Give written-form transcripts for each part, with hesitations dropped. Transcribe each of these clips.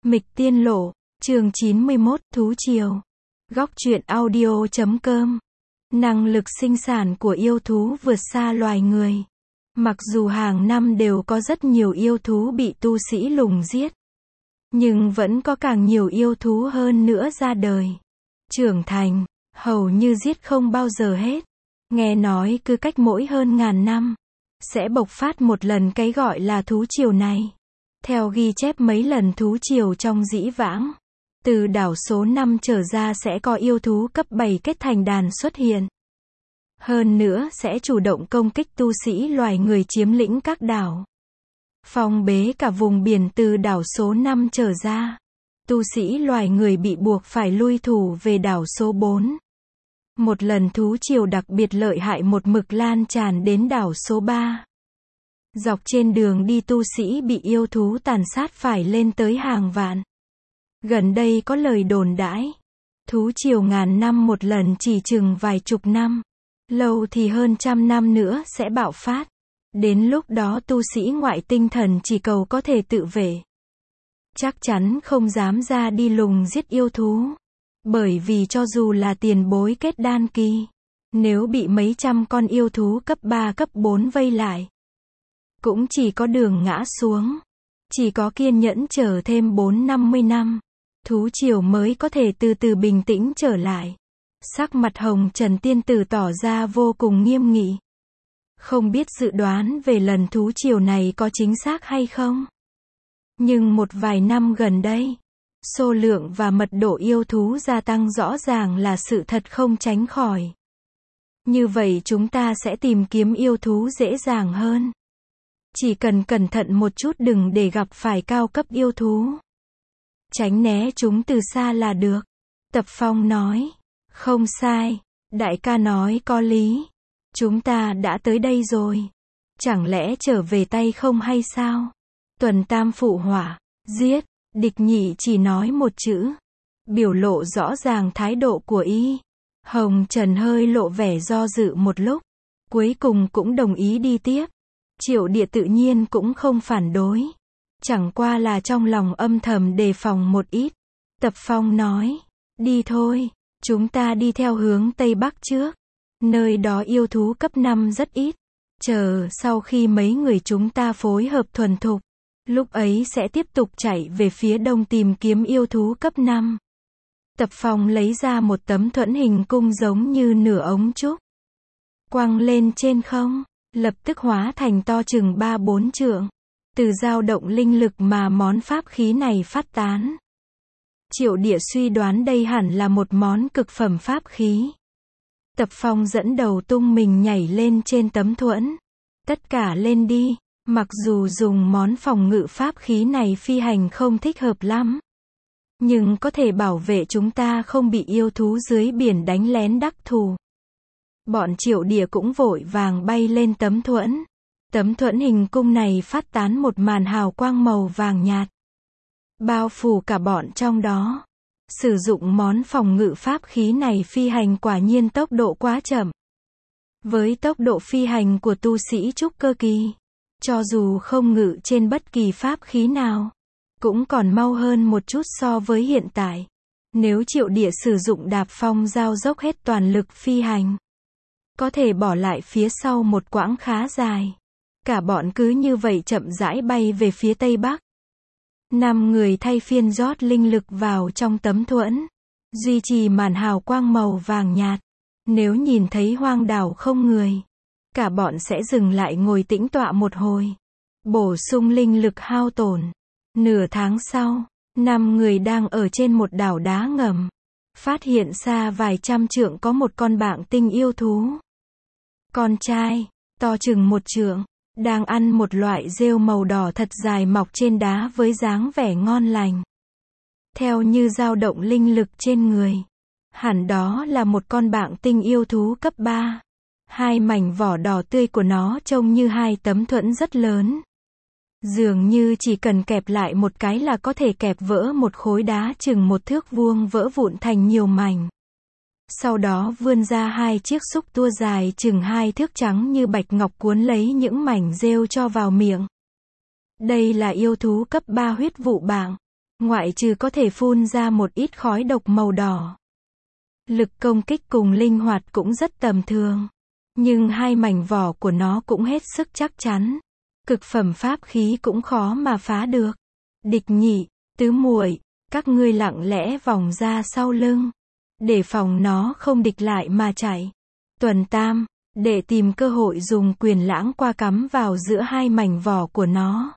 Mịch Tiên Lộ, chương 91, Thú Triều. Góc truyện audio.com. Năng lực sinh sản của yêu thú vượt xa loài người. Mặc dù hàng năm đều có rất nhiều yêu thú bị tu sĩ lùng giết, nhưng vẫn có càng nhiều yêu thú hơn nữa ra đời, trưởng thành, hầu như giết không bao giờ hết. Nghe nói cứ cách mỗi hơn ngàn năm, sẽ bộc phát một lần cái gọi là thú triều này. Theo ghi chép mấy lần thú triều trong dĩ vãng, từ đảo số 5 trở ra sẽ có yêu thú cấp 7 kết thành đàn xuất hiện. Hơn nữa sẽ chủ động công kích tu sĩ loài người chiếm lĩnh các đảo, phong bế cả vùng biển từ đảo số 5 trở ra. Tu sĩ loài người bị buộc phải lui thủ về đảo số 4. Một lần thú triều đặc biệt lợi hại một mực lan tràn đến đảo số 3. Dọc trên đường đi tu sĩ bị yêu thú tàn sát phải lên tới hàng vạn. Gần đây có lời đồn đãi, thú triều ngàn năm một lần chỉ chừng vài chục năm, lâu thì hơn trăm năm nữa sẽ bạo phát. Đến lúc đó tu sĩ ngoại tinh thần chỉ cầu có thể tự vệ, chắc chắn không dám ra đi lùng giết yêu thú. Bởi vì cho dù là tiền bối kết đan kỳ, nếu bị mấy trăm con yêu thú cấp 3 cấp 4 vây lại, cũng chỉ có đường ngã xuống. Chỉ có kiên nhẫn chờ thêm 4-50 năm, thú triều mới có thể từ từ bình tĩnh trở lại. Sắc mặt Hồng Trần tiên tử tỏ ra vô cùng nghiêm nghị. Không biết dự đoán về lần thú triều này có chính xác hay không, nhưng một vài năm gần đây, số lượng và mật độ yêu thú gia tăng rõ ràng là sự thật không tránh khỏi. Như vậy chúng ta sẽ tìm kiếm yêu thú dễ dàng hơn. Chỉ cần cẩn thận một chút đừng để gặp phải cao cấp yêu thú. Tránh né chúng từ xa là được. Tập Phong nói. Không sai, đại ca nói có lý. Chúng ta đã tới đây rồi. Chẳng lẽ trở về tay không hay sao? Tuần Tam phụ họa. Giết. Địch Nhị chỉ nói một chữ, biểu lộ rõ ràng thái độ của y. Hồng Trần hơi lộ vẻ do dự một lúc, cuối cùng cũng đồng ý đi tiếp. Triệu Địa tự nhiên cũng không phản đối, chẳng qua là trong lòng âm thầm đề phòng một ít. Tập Phong nói, đi thôi, chúng ta đi theo hướng Tây Bắc trước. Nơi đó yêu thú cấp 5 rất ít. Chờ sau khi mấy người chúng ta phối hợp thuần thục, lúc ấy sẽ tiếp tục chạy về phía đông tìm kiếm yêu thú cấp 5. Tập Phong lấy ra một tấm thuẫn hình cung giống như nửa ống trúc, quăng lên trên không, lập tức hóa thành to chừng 3-4 trượng. Từ dao động linh lực mà món pháp khí này phát tán, Triệu Địa suy đoán đây hẳn là một món cực phẩm pháp khí. Tập Phong dẫn đầu tung mình nhảy lên trên tấm thuẫn. Tất cả lên đi. Mặc dù dùng món phòng ngự pháp khí này phi hành không thích hợp lắm, nhưng có thể bảo vệ chúng ta không bị yêu thú dưới biển đánh lén đắc thủ. Bọn Triệu Địa cũng vội vàng bay lên tấm thuẫn. Tấm thuẫn hình cung này phát tán một màn hào quang màu vàng nhạt, bao phủ cả bọn trong đó. Sử dụng món phòng ngự pháp khí này phi hành quả nhiên tốc độ quá chậm. Với tốc độ phi hành của tu sĩ trúc cơ kỳ, cho dù không ngự trên bất kỳ pháp khí nào, cũng còn mau hơn một chút so với hiện tại. Nếu Triệu Địa sử dụng đạp phong giao dốc hết toàn lực phi hành, có thể bỏ lại phía sau một quãng khá dài. Cả bọn cứ như vậy chậm rãi bay về phía Tây Bắc. 5 người thay phiên rót linh lực vào trong tấm thuẫn, duy trì màn hào quang màu vàng nhạt. Nếu nhìn thấy hoang đảo không người, cả bọn sẽ dừng lại ngồi tĩnh tọa một hồi, bổ sung linh lực hao tổn. Nửa tháng sau, 5 người đang ở trên một đảo đá ngầm, phát hiện xa vài trăm trượng có một con bạng tinh yêu thú. Con trai, to chừng 1 trượng, đang ăn một loại rêu màu đỏ thật dài mọc trên đá với dáng vẻ ngon lành. Theo như dao động linh lực trên người, hẳn đó là một con bạng tinh yêu thú cấp 3. Hai mảnh vỏ đỏ tươi của nó trông như hai tấm thuẫn rất lớn. Dường như chỉ cần kẹp lại một cái là có thể kẹp vỡ một khối đá chừng 1 thước vuông vỡ vụn thành nhiều mảnh. Sau đó vươn ra hai chiếc xúc tua dài chừng 2 thước trắng như bạch ngọc cuốn lấy những mảnh rêu cho vào miệng. Đây là yêu thú cấp 3 huyết vụ bạng. ngoại trừ có thể phun ra một ít khói độc màu đỏ. Lực công kích cùng linh hoạt cũng rất tầm thường. Nhưng hai mảnh vỏ của nó cũng hết sức chắc chắn. Cực phẩm pháp khí cũng khó mà phá được. Địch Nhị, Tứ Muội, các ngươi lặng lẽ vòng ra sau lưng. Để phòng nó không địch lại mà chạy. Tuần Tam, để tìm cơ hội dùng quyền lãng qua cắm vào giữa hai mảnh vỏ của nó.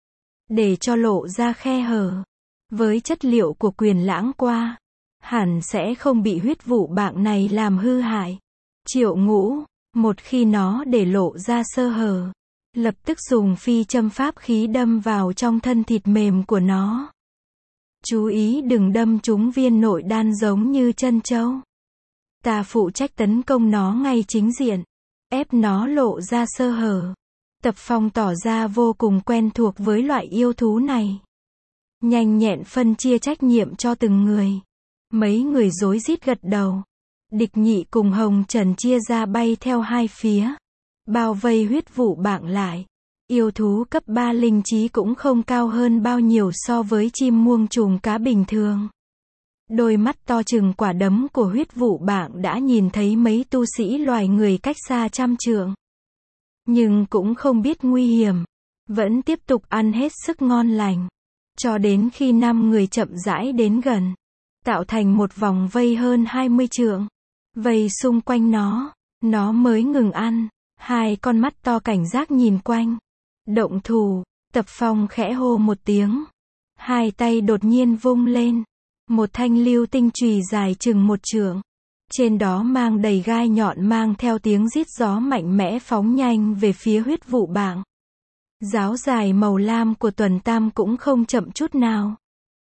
Để cho lộ ra khe hở. Với chất liệu của quyền lãng qua, hẳn sẽ không bị huyết vụ bạng này làm hư hại. Triệu Ngũ, một khi nó để lộ ra sơ hở, lập tức dùng phi châm pháp khí đâm vào trong thân thịt mềm của nó. Chú ý đừng đâm trúng viên nội đan giống như chân trâu. Ta phụ trách tấn công nó ngay chính diện, ép nó lộ ra sơ hở. Tập Phong tỏ ra vô cùng quen thuộc với loại yêu thú này. Nhanh nhẹn phân chia trách nhiệm cho từng người. Mấy người rối rít gật đầu. Địch Nhị cùng Hồng Trần chia ra bay theo hai phía, bao vây huyết vụ bạng lại. Yêu thú cấp 3 linh trí cũng không cao hơn bao nhiêu so với chim muông trùng cá bình thường. Đôi mắt to chừng quả đấm của huyết vụ bạng đã nhìn thấy mấy tu sĩ loài người cách xa trăm trượng. Nhưng cũng không biết nguy hiểm, vẫn tiếp tục ăn hết sức ngon lành. Cho đến khi 5 người chậm rãi đến gần, tạo thành một vòng vây hơn 20 trượng. Vây xung quanh nó mới ngừng ăn. Hai con mắt to cảnh giác nhìn quanh. Động thủ, Tập Phong khẽ hô một tiếng. Hai tay đột nhiên vung lên. Một thanh lưu tinh chùy dài chừng 1 trượng. Trên đó mang đầy gai nhọn mang theo tiếng rít gió mạnh mẽ phóng nhanh về phía huyết vụ bạng. Giáo dài màu lam của Tuần Tam cũng không chậm chút nào.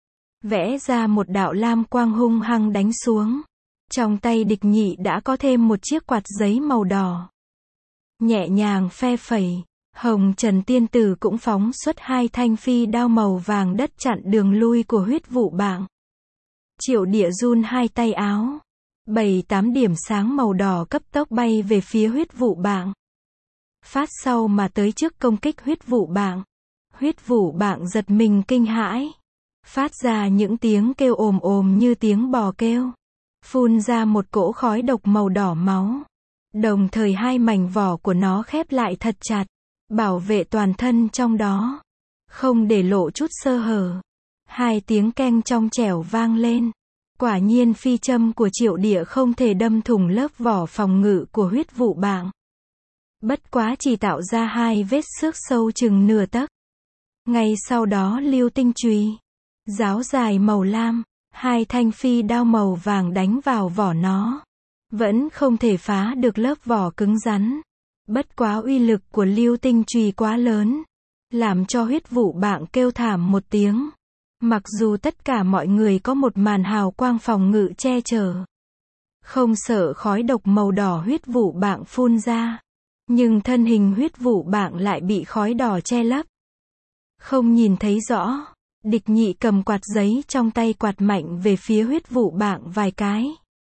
Vẽ ra một đạo lam quang hung hăng đánh xuống. Trong tay Địch Nhị đã có thêm một chiếc quạt giấy màu đỏ. Nhẹ nhàng phe phẩy, Hồng Trần tiên tử cũng phóng xuất hai thanh phi đao màu vàng đất chặn đường lui của huyết vụ bạng. Triệu Địa run hai tay áo. 7-8 điểm sáng màu đỏ cấp tốc bay về phía huyết vụ bạng. Phát sau mà tới trước công kích huyết vụ bạng. Huyết vụ bạng giật mình kinh hãi. Phát ra những tiếng kêu ồm ồm như tiếng bò kêu. Phun ra một cỗ khói độc màu đỏ máu. Đồng thời hai mảnh vỏ của nó khép lại thật chặt, bảo vệ toàn thân trong đó, không để lộ chút sơ hở. Hai tiếng keng trong trẻo vang lên. Quả nhiên phi châm của Triệu Địa không thể đâm thủng lớp vỏ phòng ngự của huyết vụ bạng. Bất quá chỉ tạo ra hai vết xước sâu chừng nửa tấc. Ngay sau đó lưu tinh chùy, giáo dài màu lam, hai thanh phi đao màu vàng đánh vào vỏ nó. Vẫn không thể phá được lớp vỏ cứng rắn. Bất quá uy lực của lưu tinh chùy quá lớn, làm cho huyết vụ bạng kêu thảm một tiếng. Mặc dù tất cả mọi người có một màn hào quang phòng ngự che chở, không sợ khói độc màu đỏ huyết vụ bạng phun ra, nhưng thân hình huyết vụ bạng lại bị khói đỏ che lấp. Không nhìn thấy rõ. Địch Nhị cầm quạt giấy trong tay quạt mạnh về phía huyết vụ bạng vài cái.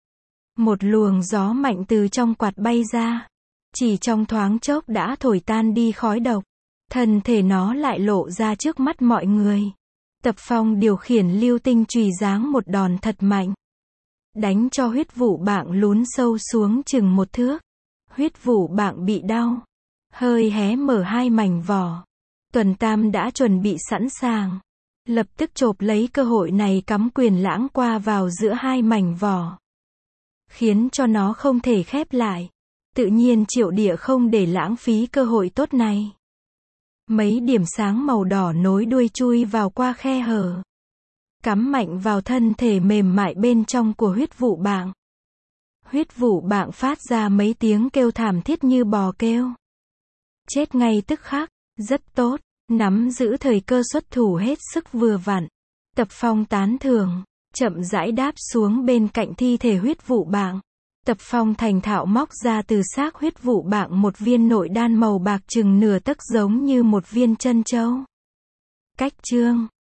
Một luồng gió mạnh từ trong quạt bay ra. Chỉ trong thoáng chốc đã thổi tan đi khói độc. Thân thể nó lại lộ ra trước mắt mọi người. Tập Phong điều khiển lưu tinh chùy giáng một đòn thật mạnh. Đánh cho huyết vụ bạng lún sâu xuống chừng 1 thước. Huyết vụ bạng bị đau. Hơi hé mở hai mảnh vỏ. Tuần Tam đã chuẩn bị sẵn sàng. Lập tức chộp lấy cơ hội này cắm quyền lãng qua vào giữa hai mảnh vỏ. Khiến cho nó không thể khép lại. Tự nhiên Triệu Địa không để lãng phí cơ hội tốt này. Mấy điểm sáng màu đỏ nối đuôi chui vào qua khe hở. Cắm mạnh vào thân thể mềm mại bên trong của huyết vụ bạng. Huyết vụ bạng phát ra mấy tiếng kêu thảm thiết như bò kêu. Chết ngay tức khắc, rất tốt, nắm giữ thời cơ xuất thủ hết sức vừa vặn. Tập Phong tán thưởng, chậm rãi đáp xuống bên cạnh thi thể huyết vụ bạng. Tập Phong thành thạo móc ra từ xác huyết vụ bạng một viên nội đan màu bạc chừng nửa tấc giống như một viên chân châu. Cách chương